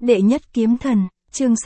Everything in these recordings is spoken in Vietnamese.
Đệ nhất kiếm thần, chương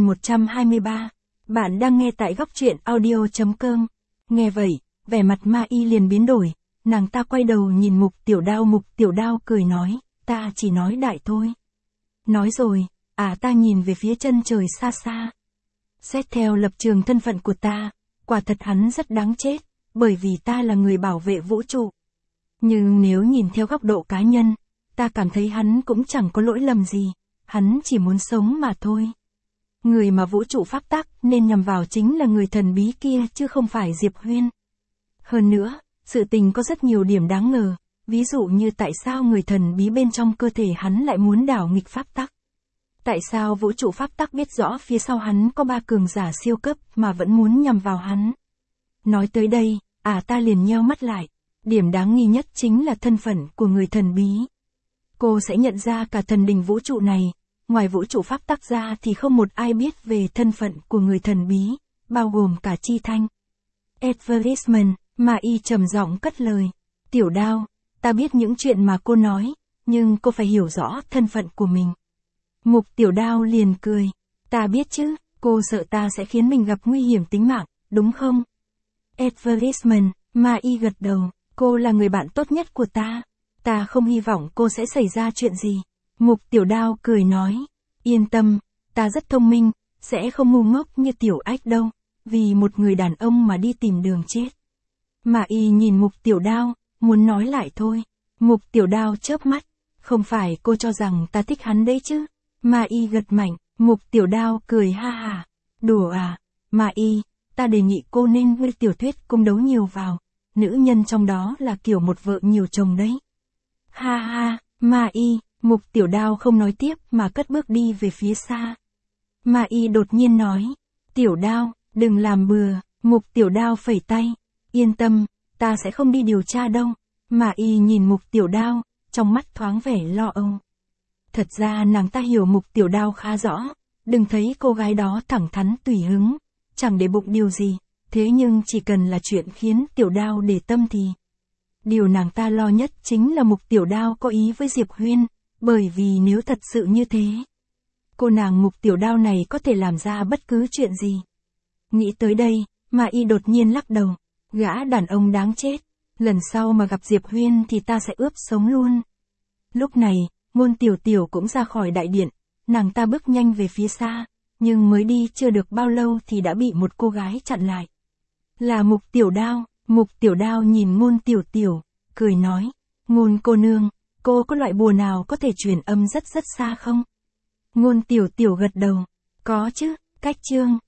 6123. Bạn đang nghe tại góc truyện audio.com. Nghe vậy, vẻ mặt Ma Y liền biến đổi, nàng ta quay đầu nhìn Mục Tiểu Đao cười nói, ta chỉ nói đại thôi. Nói rồi, ta nhìn về phía chân trời xa xa. Xét theo lập trường thân phận của ta, quả thật hắn rất đáng chết, bởi vì ta là người bảo vệ vũ trụ. Nhưng nếu nhìn theo góc độ cá nhân, ta cảm thấy hắn cũng chẳng có lỗi lầm gì, hắn chỉ muốn sống mà thôi. Người mà vũ trụ pháp tắc nên nhằm vào chính là người thần bí kia chứ không phải Diệp Huyên. Hơn nữa, sự tình có rất nhiều điểm đáng ngờ, ví dụ như tại sao người thần bí bên trong cơ thể hắn lại muốn đảo nghịch pháp tắc. Tại sao vũ trụ pháp tắc biết rõ phía sau hắn có 3 cường giả siêu cấp mà vẫn muốn nhằm vào hắn. Nói tới đây, ta liền nheo mắt lại. Điểm đáng nghi nhất chính là thân phận của người thần bí. Cô sẽ nhận ra cả thần đình vũ trụ này, ngoài vũ trụ pháp tắc ra thì không một ai biết về thân phận của người thần bí, bao gồm cả Chi Thanh. Advertisement, Ma Y trầm giọng cất lời. Tiểu Đao, ta biết những chuyện mà cô nói, nhưng cô phải hiểu rõ thân phận của mình. Mục Tiểu Đao liền cười. Ta biết chứ, cô sợ ta sẽ khiến mình gặp nguy hiểm tính mạng, đúng không? Advertisement, Ma Y gật đầu. Cô là người bạn tốt nhất của ta. Ta không hy vọng cô sẽ xảy ra chuyện gì. Mục Tiểu Đao cười nói. Yên tâm, ta rất thông minh, sẽ không ngu ngốc như Tiểu Ách đâu, vì một người đàn ông mà đi tìm đường chết. Ma Y nhìn Mục Tiểu Đao, muốn nói lại thôi. Mục Tiểu Đao chớp mắt. Không phải cô cho rằng ta thích hắn đấy chứ. Ma Y gật mạnh. Mục Tiểu Đao cười ha hà. Đùa à, Ma Y, ta đề nghị cô nên viết tiểu thuyết cung đấu nhiều vào. Nữ nhân trong đó là kiểu một vợ nhiều chồng đấy. Ha ha, Ma Y, Mục Tiểu Đao không nói tiếp mà cất bước đi về phía xa. Ma Y đột nhiên nói, Tiểu Đao, đừng làm bừa. Mục Tiểu Đao phẩy tay, yên tâm, ta sẽ không đi điều tra đâu. Ma Y nhìn Mục Tiểu Đao, trong mắt thoáng vẻ lo âu. Thật ra nàng ta hiểu Mục Tiểu Đao khá rõ, đừng thấy cô gái đó thẳng thắn tùy hứng, chẳng để bụng điều gì. Thế nhưng chỉ cần là chuyện khiến Tiểu Đao để tâm thì. Điều nàng ta lo nhất chính là Mục Tiểu Đao có ý với Diệp Huyên, bởi vì nếu thật sự như thế, cô nàng Mục Tiểu Đao này có thể làm ra bất cứ chuyện gì. Nghĩ tới đây, Ma Y đột nhiên lắc đầu, gã đàn ông đáng chết, lần sau mà gặp Diệp Huyên thì ta sẽ ướp sống luôn. Lúc này, Ngôn Tiểu Tiểu cũng ra khỏi đại điện, nàng ta bước nhanh về phía xa, nhưng mới đi chưa được bao lâu thì đã bị một cô gái chặn lại. Là Mục Tiểu Đao. Mục Tiểu Đao nhìn Ngôn Tiểu Tiểu, cười nói, Ngôn cô nương, cô có loại bùa nào có thể truyền âm rất xa không? Ngôn Tiểu Tiểu gật đầu, có chứ, cách chương.